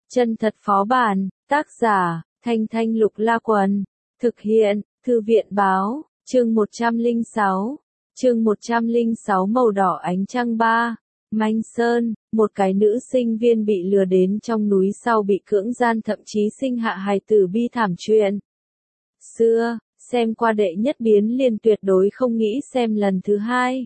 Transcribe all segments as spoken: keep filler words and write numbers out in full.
Chân thật phó bản, tác giả, Thanh Thanh Lục La Quần, thực hiện, Thư viện Báo, chương một trăm lẻ sáu, chương một trăm lẻ sáu màu đỏ ánh trăng ba, Manh Sơn, một cái nữ sinh viên bị lừa đến trong núi sau bị cưỡng gian thậm chí sinh hạ hài tử bi thảm chuyện. Xưa, xem qua đệ nhất biến liền tuyệt đối không nghĩ xem lần thứ hai.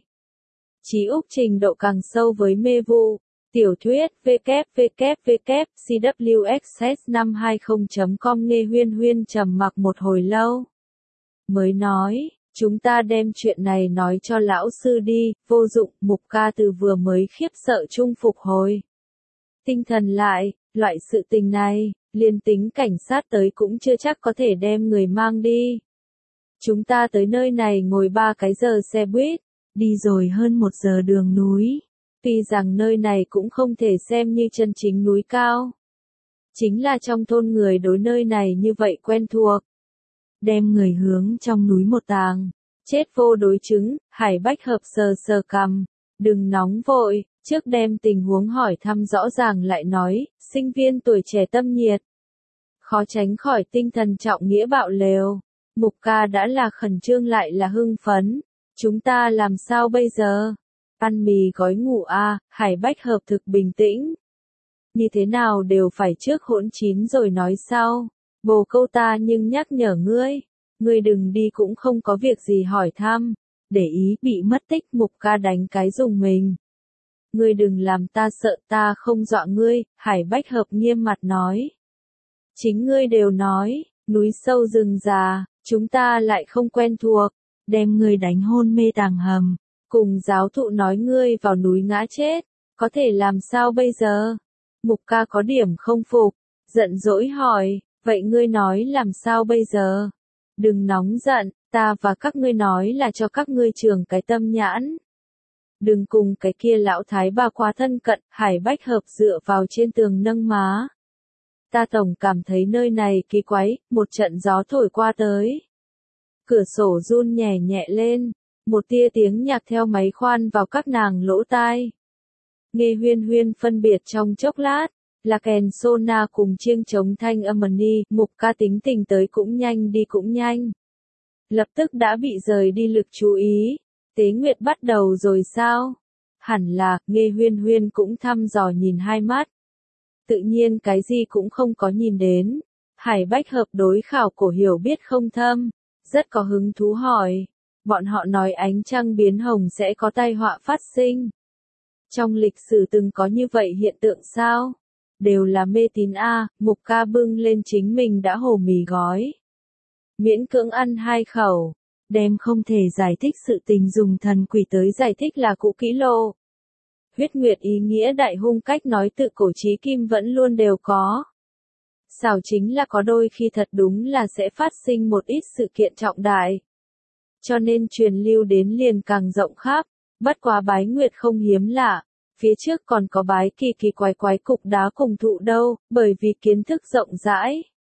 Chí Úc trình độ càng sâu với mê vụ. Tiểu thuyết w w w c w x s năm hai không chấm com Nghe Huyên Huyên trầm mặc một hồi lâu. Mới nói, chúng ta đem chuyện này nói cho lão sư đi, vô dụng, Mục Ca Từ vừa mới khiếp sợ chung phục hồi. Tinh thần lại, loại sự tình này, liền tính cảnh sát tới cũng chưa chắc có thể đem người mang đi. Chúng ta tới nơi này ngồi ba cái giờ xe buýt, đi rồi hơn một giờ đường núi. Tuy rằng nơi này cũng không thể xem như chân chính núi cao. Chính là trong thôn người đối nơi này như vậy quen thuộc. Đem người hướng trong núi một tàng. Chết vô đối chứng, Hải Bách Hợp sờ sờ cằm. Đừng nóng vội, trước đem tình huống hỏi thăm rõ ràng lại nói, sinh viên tuổi trẻ tâm nhiệt. Khó tránh khỏi tinh thần trọng nghĩa bạo lều. Mục Ca đã là khẩn trương lại là hưng phấn. Chúng ta làm sao bây giờ? Ăn mì gói ngủ a, à, Hải Bách Hợp thực bình tĩnh. Như thế nào đều phải trước hỗn chín rồi nói sau. Bồ câu ta nhưng nhắc nhở ngươi. Ngươi đừng đi cũng không có việc gì hỏi thăm. Để ý bị mất tích Mục Ca đánh cái dùng mình. Ngươi đừng làm ta sợ ta không dọa ngươi, Hải Bách Hợp nghiêm mặt nói. Chính ngươi đều nói, núi sâu rừng già, chúng ta lại không quen thuộc. Đem ngươi đánh hôn mê tàng hầm. Cùng giáo thụ nói ngươi vào núi ngã chết, có thể làm sao bây giờ? Mục Ca có điểm không phục, giận dỗi hỏi, vậy ngươi nói làm sao bây giờ? Đừng nóng giận, ta và các ngươi nói là cho các ngươi trường cái tâm nhãn. Đừng cùng cái kia lão thái bà quá thân cận, Hải Bách Hợp dựa vào trên tường nâng má. Ta tổng cảm thấy nơi này kỳ quái, một trận gió thổi qua tới. Cửa sổ run nhẹ nhẹ lên. Một tia tiếng nhạc theo máy khoan vào các nàng lỗ tai. Nghe Huyên Huyên phân biệt trong chốc lát, là kèn sona cùng chiêng trống thanh âm ni, Mục Ca tính tình tới cũng nhanh đi cũng nhanh. Lập tức đã bị rời đi lực chú ý. Tế Nguyệt bắt đầu rồi sao? Hẳn là, Nghe Huyên Huyên cũng thăm dò nhìn hai mắt. Tự nhiên cái gì cũng không có nhìn đến. Hải Bách Hợp đối khảo cổ hiểu biết không thâm, rất có hứng thú hỏi. Bọn họ nói ánh trăng biến hồng sẽ có tai họa phát sinh. Trong lịch sử từng có như vậy hiện tượng sao? Đều là mê tín a, Mục Ca bưng lên chính mình đã hồ mì gói. Miễn cưỡng ăn hai khẩu, đem không thể giải thích sự tình dùng thần quỷ tới giải thích là cũ kỹ lô. Huyết nguyệt ý nghĩa đại hung cách nói tự cổ chí kim vẫn luôn đều có. Xảo chính là có đôi khi thật đúng là sẽ phát sinh một ít sự kiện trọng đại. Cho nên truyền lưu đến liền càng rộng khắp, bất quá bái nguyệt không hiếm lạ, phía trước còn có bái kỳ kỳ quái quái cục đá cùng thụ đâu, bởi vì kiến thức rộng rãi.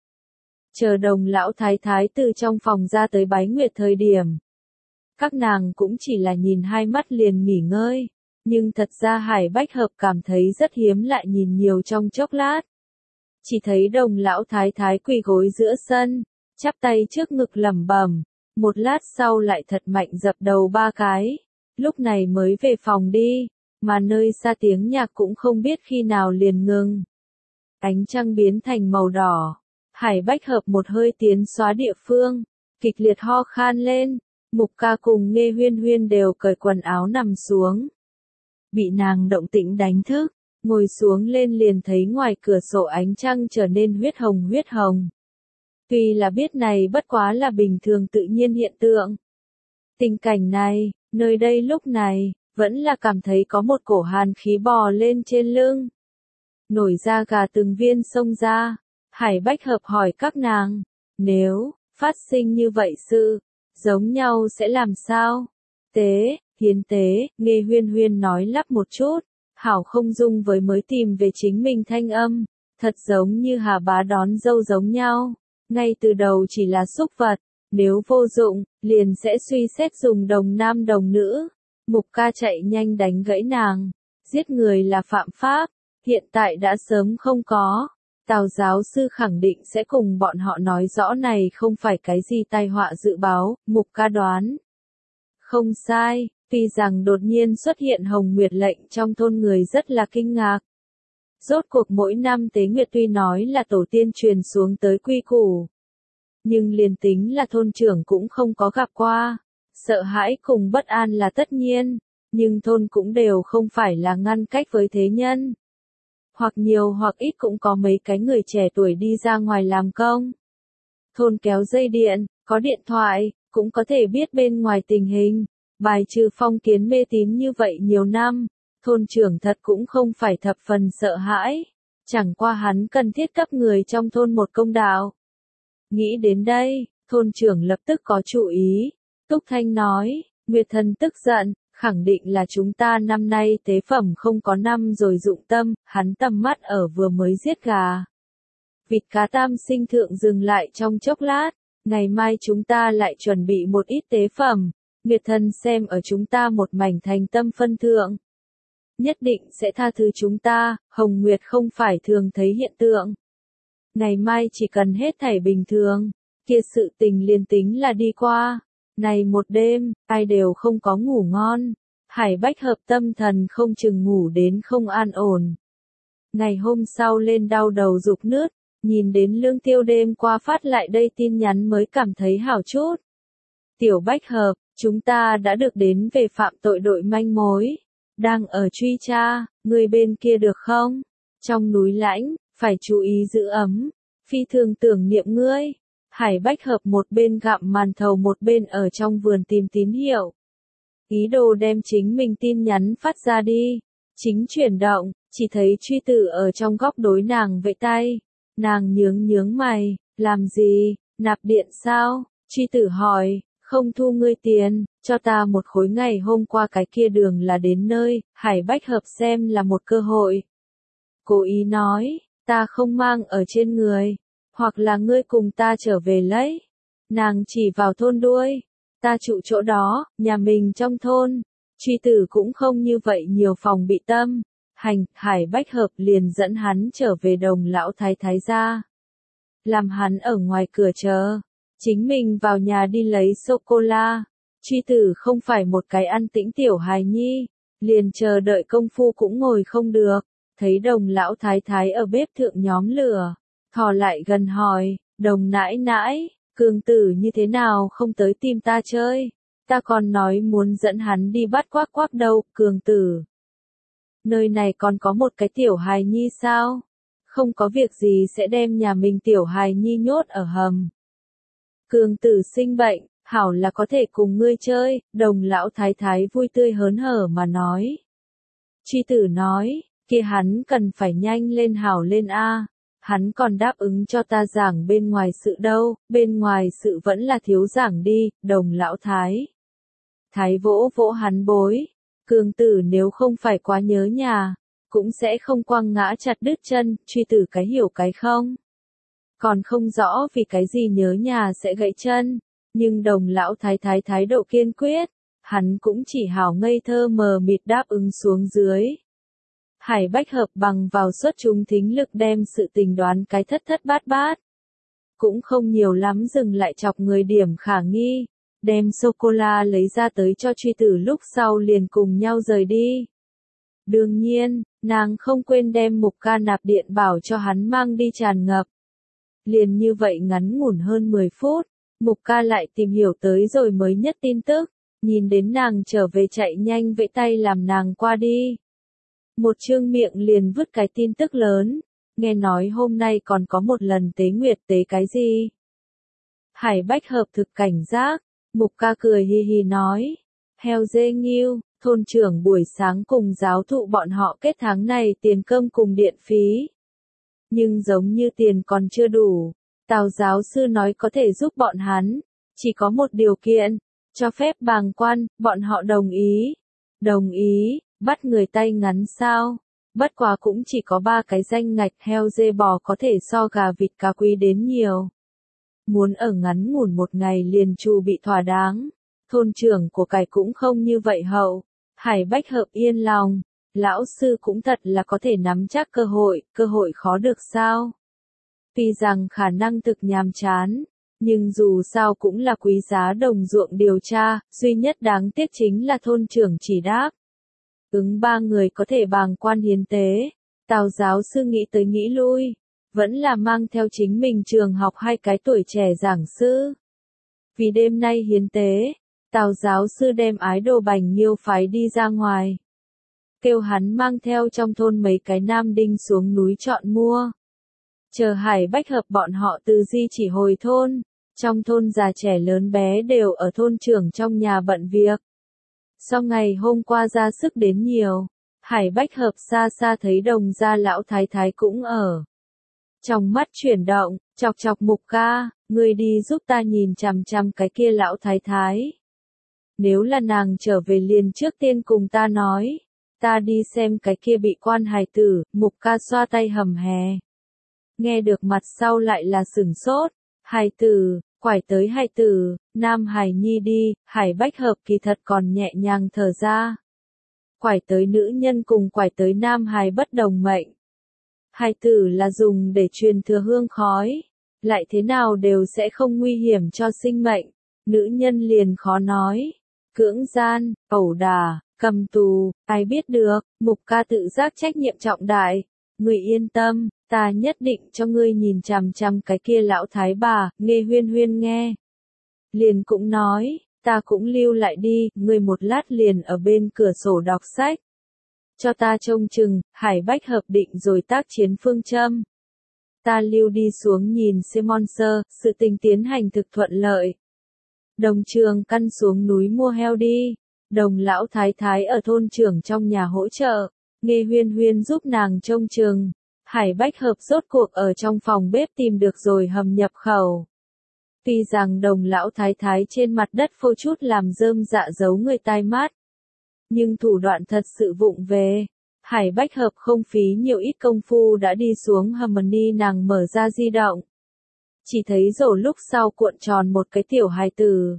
Chờ Đồng lão thái thái từ trong phòng ra tới bái nguyệt thời điểm. Các nàng cũng chỉ là nhìn hai mắt liền nghỉ ngơi, nhưng thật ra Hải Bách Hợp cảm thấy rất hiếm lại nhìn nhiều trong chốc lát. Chỉ thấy Đồng lão thái thái quỳ gối giữa sân, chắp tay trước ngực lẩm bẩm. Một lát sau lại thật mạnh dập đầu ba cái, lúc này mới về phòng đi, mà nơi xa tiếng nhạc cũng không biết khi nào liền ngừng. Ánh trăng biến thành màu đỏ, Hải Bách Hợp một hơi tiến xóa địa phương, kịch liệt ho khan lên, Mục Ca cùng Nghe Huyên Huyên đều cởi quần áo nằm xuống. Bị nàng động tĩnh đánh thức, ngồi xuống lên liền thấy ngoài cửa sổ ánh trăng trở nên huyết hồng huyết hồng. Tuy là biết này bất quá là bình thường tự nhiên hiện tượng. Tình cảnh này, nơi đây lúc này, vẫn là cảm thấy có một cổ hàn khí bò lên trên lưng. Nổi da gà từng viên xông ra, Hải Bách Hợp hỏi các nàng, nếu, phát sinh như vậy sự, giống nhau sẽ làm sao? Tế, hiến tế, Nghe Huyên Huyên nói lắp một chút, hảo không dung với mới tìm về chính mình thanh âm, thật giống như Hà Bá đón dâu giống nhau. Ngay từ đầu chỉ là xúc vật, nếu vô dụng, liền sẽ suy xét dùng đồng nam đồng nữ. Mục Ca chạy nhanh đánh gãy nàng, giết người là phạm pháp, hiện tại đã sớm không có. Tào giáo sư khẳng định sẽ cùng bọn họ nói rõ này không phải cái gì tai họa dự báo, Mục Ca đoán. Không sai, tuy rằng đột nhiên xuất hiện Hồng Nguyệt lệnh trong thôn người rất là kinh ngạc. Rốt cuộc mỗi năm tế nguyệt tuy nói là tổ tiên truyền xuống tới quy củ. Nhưng liền tính là thôn trưởng cũng không có gặp qua. Sợ hãi cùng bất an là tất nhiên, nhưng thôn cũng đều không phải là ngăn cách với thế nhân. Hoặc nhiều hoặc ít cũng có mấy cái người trẻ tuổi đi ra ngoài làm công. Thôn kéo dây điện, có điện thoại, cũng có thể biết bên ngoài tình hình. Bài trừ phong kiến mê tín như vậy nhiều năm, thôn trưởng thật cũng không phải thập phần sợ hãi. Chẳng qua hắn cần thiết cấp người trong thôn một công đạo. Nghĩ đến đây, thôn trưởng lập tức có chủ ý. Túc Thanh nói, Nguyệt Thần tức giận, khẳng định là chúng ta năm nay tế phẩm không có năm rồi dụng tâm, hắn tầm mắt ở vừa mới giết gà. Vịt cá tam sinh thượng dừng lại trong chốc lát, ngày mai chúng ta lại chuẩn bị một ít tế phẩm, Nguyệt Thần xem ở chúng ta một mảnh thành tâm phân thượng. Nhất định sẽ tha thứ chúng ta, Hồng Nguyệt không phải thường thấy hiện tượng. Ngày mai chỉ cần hết thảy bình thường, kia sự tình liền tính là đi qua. Này một đêm, ai đều không có ngủ ngon. Hải Bách Hợp tâm thần không chừng ngủ đến không an ổn. Ngày hôm sau lên đau đầu rục nứt, nhìn đến Lương Tiêu đêm qua phát lại đây tin nhắn mới cảm thấy hảo chút. Tiểu Bách Hợp, chúng ta đã được đến về phạm tội đội manh mối. Đang ở truy tra, người bên kia được không? Trong núi lãnh, phải chú ý giữ ấm. Phi thường tưởng niệm ngươi. Hải Bách Hợp một bên gặm màn thầu một bên ở trong vườn tìm tín hiệu. Ý đồ đem chính mình tin nhắn phát ra đi. Chính chuyển động, chỉ thấy truy tử ở trong góc đối nàng vẫy tay. Nàng nhướng nhướng mày, làm gì, nạp điện sao? Truy tử hỏi, không thu ngươi tiền, cho ta một khối ngày hôm qua cái kia đường là đến nơi, Hải Bách Hợp xem là một cơ hội. Cố ý nói, ta không mang ở trên người. Hoặc là ngươi cùng ta trở về lấy. Nàng chỉ vào thôn đuôi. Ta trụ chỗ đó, nhà mình trong thôn. Truy tử cũng không như vậy nhiều phòng bị tâm. Hành, Hải Bách Hợp liền dẫn hắn trở về đồng lão thái thái gia. Làm hắn ở ngoài cửa chờ. Chính mình vào nhà đi lấy sô-cô-la. Truy tử không phải một cái ăn tĩnh tiểu hài nhi. Liền chờ đợi công phu cũng ngồi không được. Thấy đồng lão thái thái ở bếp thượng nhóm lửa. Thò lại gần hỏi, đồng nãi nãi, cường tử như thế nào không tới tìm ta chơi, ta còn nói muốn dẫn hắn đi bắt quác quác đâu, cường tử. Nơi này còn có một cái tiểu hài nhi sao? Không có việc gì sẽ đem nhà mình tiểu hài nhi nhốt ở hầm. Cường tử sinh bệnh, hảo là có thể cùng ngươi chơi, đồng lão thái thái vui tươi hớn hở mà nói. Truy tử nói, kia hắn cần phải nhanh lên hảo lên a. Hắn còn đáp ứng cho ta giảng bên ngoài sự đâu, bên ngoài sự vẫn là thiếu giảng đi, đồng lão thái. Thái vỗ vỗ hắn bối, cường tử nếu không phải quá nhớ nhà, cũng sẽ không quăng ngã chặt đứt chân, truy tử cái hiểu cái không. Còn không rõ vì cái gì nhớ nhà sẽ gãy chân, nhưng đồng lão thái thái thái độ kiên quyết, hắn cũng chỉ hảo ngây thơ mờ mịt đáp ứng xuống dưới. Hải Bách Hợp bằng vào xuất chúng thính lực đem sự tình đoán cái thất thất bát bát. Cũng không nhiều lắm dừng lại chọc người điểm khả nghi, đem sô-cô-la lấy ra tới cho truy tử lúc sau liền cùng nhau rời đi. Đương nhiên, nàng không quên đem Mục Ca nạp điện bảo cho hắn mang đi tràn ngập. Liền như vậy ngắn ngủn hơn mười phút, Mục Ca lại tìm hiểu tới rồi mới nhất tin tức, nhìn đến nàng trở về chạy nhanh vẫy tay làm nàng qua đi. Một chương miệng liền vứt cái tin tức lớn, nghe nói hôm nay còn có một lần tế nguyệt, tế cái gì? Hải Bách Hợp thực cảnh giác, Mục Ca cười hi hi nói, heo dê nghiêu, thôn trưởng buổi sáng cùng giáo thụ bọn họ kết tháng này tiền cơm cùng điện phí. Nhưng giống như tiền còn chưa đủ, Tào giáo sư nói có thể giúp bọn hắn, chỉ có một điều kiện, cho phép bàng quan, bọn họ đồng ý. Đồng ý. Bắt người tay ngắn sao? Bất quá cũng chỉ có ba cái danh ngạch, heo dê bò có thể so gà vịt cá quý đến nhiều. Muốn ở ngắn ngủn một ngày liền trù bị thỏa đáng. Thôn trưởng của cải cũng không như vậy hậu. Hải Bách Hợp yên lòng. Lão sư cũng thật là có thể nắm chắc cơ hội, cơ hội khó được sao? Tuy rằng khả năng thực nhàm chán, nhưng dù sao cũng là quý giá đồng ruộng điều tra, duy nhất đáng tiếc chính là thôn trưởng chỉ đáp. Ứng ba người có thể bàng quan hiến tế. Tào giáo sư nghĩ tới nghĩ lui, vẫn là mang theo chính mình trường học hai cái tuổi trẻ giảng sư. Vì đêm nay hiến tế, Tào giáo sư đem ái đồ Bành Nghiêu phái đi ra ngoài. Kêu hắn mang theo trong thôn mấy cái nam đinh xuống núi chọn mua. Chờ Hải Bách Hợp bọn họ từ di chỉ hồi thôn, trong thôn già trẻ lớn bé đều ở thôn trưởng trong nhà bận việc. Sau ngày hôm qua ra sức đến nhiều, Hải Bách Hợp xa xa thấy Đồng gia lão thái thái cũng ở. Trong mắt chuyển động, chọc chọc Mục ca, người đi giúp ta nhìn chằm chằm cái kia lão thái thái. Nếu là nàng trở về liền trước tiên cùng ta nói, ta đi xem cái kia bị quan hài tử. Mục ca xoa tay hầm hè. Nghe được mặt sau lại là sửng sốt, hài tử, quải tới hài tử, nam hài nhi đi. Hải Bách Hợp kỳ thật còn nhẹ nhàng thở ra. Quải tới nữ nhân cùng quải tới nam hài bất đồng mệnh. Hài tử là dùng để truyền thừa hương khói, lại thế nào đều sẽ không nguy hiểm cho sinh mệnh. Nữ nhân liền khó nói. Cưỡng gian, ẩu đả, cầm tù, ai biết được. Mục ca tự giác trách nhiệm trọng đại. Người yên tâm, ta nhất định cho ngươi nhìn chằm chằm cái kia lão thái bà. Nghe Huyên Huyên nghe. Liền cũng nói, ta cũng lưu lại đi. Ngươi một lát liền ở bên cửa sổ đọc sách. Cho ta trông chừng. Hải Bách Hợp định rồi tác chiến phương châm. Ta lưu đi xuống nhìn Simon Sơ, sự tình tiến hành thực thuận lợi. Đồng Trường căn xuống núi mua heo đi. Đồng lão thái thái ở thôn trưởng trong nhà hỗ trợ. Nghe Huyên Huyên giúp nàng trông chừng. Hải Bách Hợp rốt cuộc ở trong phòng bếp tìm được rồi hầm nhập khẩu. Tuy rằng đồng lão thái thái trên mặt đất phô chút làm rơm dạ giấu người tai mắt. Nhưng thủ đoạn thật sự vụng về. Hải Bách Hợp không phí nhiều ít công phu đã đi xuống hầm ni nàng mở ra di động. Chỉ thấy rổ lúc sau cuộn tròn một cái tiểu hài tử.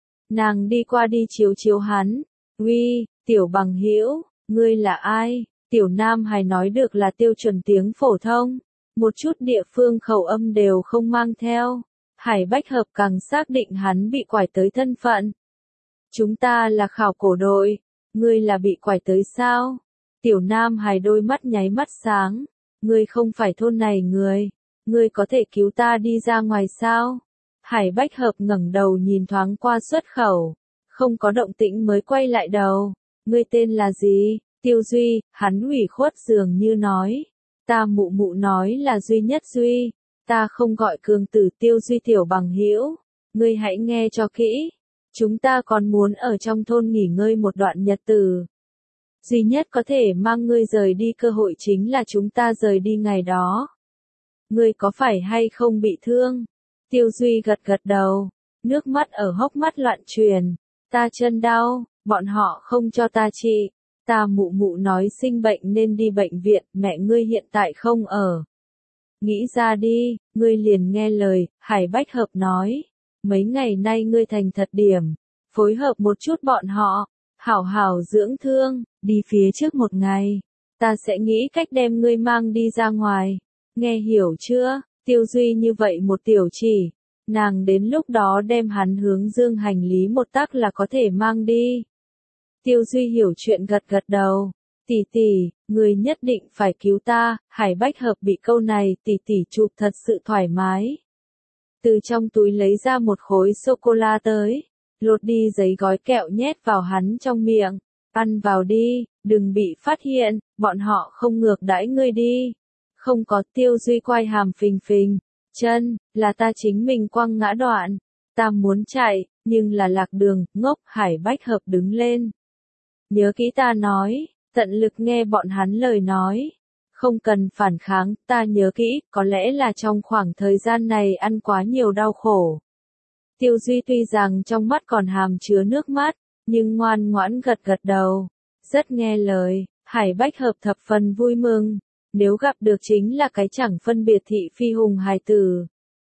Nàng đi qua đi chiếu chiếu hắn. Uy, tiểu bằng hữu, ngươi là ai? Tiểu nam hài nói được là tiêu chuẩn tiếng phổ thông. Một chút địa phương khẩu âm đều không mang theo. Hải Bách Hợp càng xác định hắn bị quải tới thân phận. Chúng ta là khảo cổ đội. Ngươi là bị quải tới sao? Tiểu nam hài đôi mắt nháy mắt sáng. Ngươi không phải thôn này người. Ngươi có thể cứu ta đi ra ngoài sao? Hải Bách Hợp ngẩng đầu nhìn thoáng qua xuất khẩu. Không có động tĩnh mới quay lại đầu. Ngươi tên là gì? Tiêu Duy. Hắn ủy khuất dường như nói. Ta mụ mụ nói là duy nhất Duy. Ta không gọi cường tử Tiêu Duy tiểu bằng hữu. Ngươi hãy nghe cho kỹ. Chúng ta còn muốn ở trong thôn nghỉ ngơi một đoạn nhật tử. Duy nhất có thể mang ngươi rời đi cơ hội chính là chúng ta rời đi ngày đó. Ngươi có phải hay không bị thương? Tiêu Duy gật gật đầu. Nước mắt ở hốc mắt loạn truyền. Ta chân đau, bọn họ không cho ta trị. Ta mụ mụ nói sinh bệnh nên đi bệnh viện, mẹ ngươi hiện tại không ở. Nghĩ ra đi, ngươi liền nghe lời. Hải Bách Hợp nói. Mấy ngày nay ngươi thành thật điểm. Phối hợp một chút bọn họ. Hảo hảo dưỡng thương, đi phía trước một ngày. Ta sẽ nghĩ cách đem ngươi mang đi ra ngoài. Nghe hiểu chưa? Tiêu Duy như vậy một tiểu chỉ. Nàng đến lúc đó đem hắn hướng dương hành lý một tắc là có thể mang đi. Tiêu Duy hiểu chuyện gật gật đầu. Tỷ tỷ, người nhất định phải cứu ta. Hải Bách Hợp bị câu này tỷ tỷ chụp thật sự thoải mái. Từ trong túi lấy ra một khối sô-cô-la tới. Lột đi giấy gói kẹo nhét vào hắn trong miệng. Ăn vào đi, đừng bị phát hiện, bọn họ không ngược đãi ngươi đi. Không có. Tiêu Duy quay hàm phình phình. Chân, là ta chính mình quăng ngã đoạn. Ta muốn chạy, nhưng là lạc đường. Ngốc. Hải Bách Hợp đứng lên. Nhớ kỹ ta nói, tận lực nghe bọn hắn lời nói. Không cần phản kháng, ta nhớ kỹ, có lẽ là trong khoảng thời gian này ăn quá nhiều đau khổ. Tiêu Duy tuy rằng trong mắt còn hàm chứa nước mắt, nhưng ngoan ngoãn gật gật đầu. Rất nghe lời. Hải Bách Hợp thập phần vui mừng. Nếu gặp được chính là cái chẳng phân biệt thị phi hùng hài tử.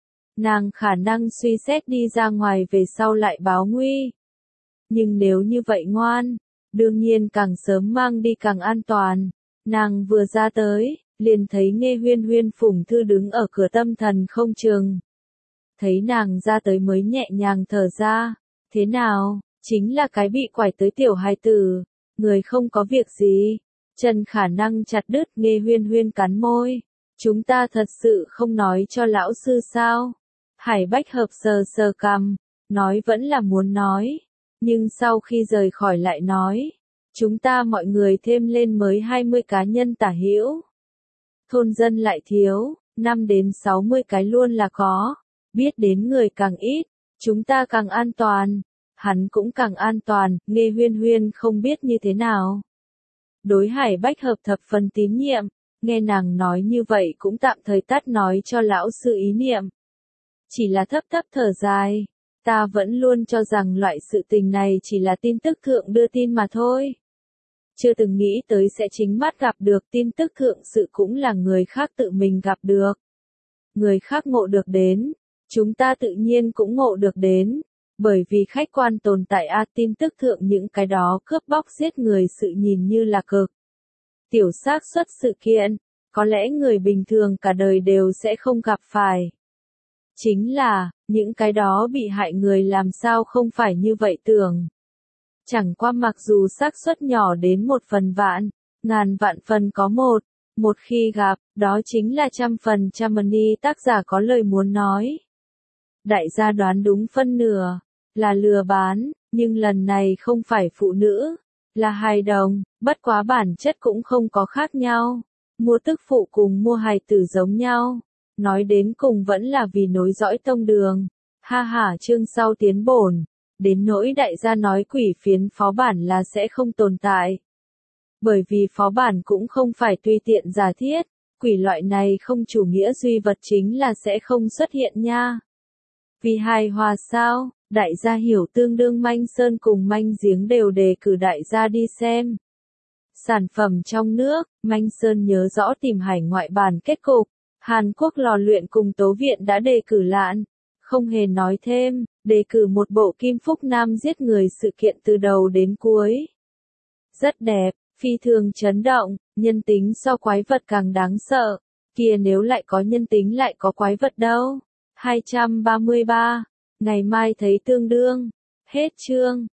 Nàng khả năng suy xét đi ra ngoài về sau lại báo nguy. Nhưng nếu như vậy ngoan, đương nhiên càng sớm mang đi càng an toàn. Nàng vừa ra tới, liền thấy Nghe Huyên Huyên phủng thư đứng ở cửa tâm thần không chừng. Thấy nàng ra tới mới nhẹ nhàng thở ra, thế nào, chính là cái bị quải tới tiểu hài tử, người không có việc gì. Trần Khả Năng chặt đứt, Nghe Huyên Huyên cắn môi, chúng ta thật sự không nói cho lão sư sao? Hải Bách Hợp sờ sờ cằm, nói vẫn là muốn nói, nhưng sau khi rời khỏi lại nói, chúng ta mọi người thêm lên mới hai mươi cá nhân tả hữu. Thôn dân lại thiếu, năm đến sáu mươi cái luôn là có, biết đến người càng ít, chúng ta càng an toàn, hắn cũng càng an toàn. Nghe Huyên Huyên không biết như thế nào. Đối Hải Bách Hợp thập phần tín nhiệm, nghe nàng nói như vậy cũng tạm thời tắt nói cho lão sư ý niệm. Chỉ là thấp thấp thở dài, ta vẫn luôn cho rằng loại sự tình này chỉ là tin tức thượng đưa tin mà thôi. Chưa từng nghĩ tới sẽ chính mắt gặp được tin tức thượng sự cũng là người khác tự mình gặp được. Người khác ngộ được đến, chúng ta tự nhiên cũng ngộ được đến, bởi vì khách quan tồn tại a tin tức thượng những cái đó cướp bóc giết người sự nhìn như là cực. Tiểu xác suất sự kiện, có lẽ người bình thường cả đời đều sẽ không gặp phải. Chính là, những cái đó bị hại người làm sao không phải như vậy tưởng. Chẳng qua mặc dù xác suất nhỏ đến một phần vạn, ngàn vạn phần có một, một khi gặp, đó chính là trăm phần trăm money. Tác giả có lời muốn nói. Đại gia đoán đúng phân nửa, là lừa bán, nhưng lần này không phải phụ nữ, là hài đồng, bất quá bản chất cũng không có khác nhau. Mua tức phụ cùng mua hài tử giống nhau, nói đến cùng vẫn là vì nối dõi tông đường. Ha ha, chương sau tiến bổn. Đến nỗi đại gia nói quỷ phiến phó bản là sẽ không tồn tại. Bởi vì phó bản cũng không phải tùy tiện giả thiết, quỷ loại này không chủ nghĩa duy vật chính là sẽ không xuất hiện nha. Vì hài hòa sao, đại gia hiểu tương đương Manh Sơn cùng Manh Giếng đều đề cử đại gia đi xem. Sản phẩm trong nước, Manh Sơn nhớ rõ tìm hải ngoại bản kết cục, Hàn Quốc lò luyện cùng Tố Viện đã đề cử lạn. Không hề nói thêm, đề cử một bộ Kim Phúc Nam giết người sự kiện từ đầu đến cuối. Rất đẹp, phi thường chấn động, nhân tính so quái vật càng đáng sợ. Kia nếu lại có nhân tính lại có quái vật đâu. hai trăm ba mươi ba, ngày mai thấy tương đương. Hết chương.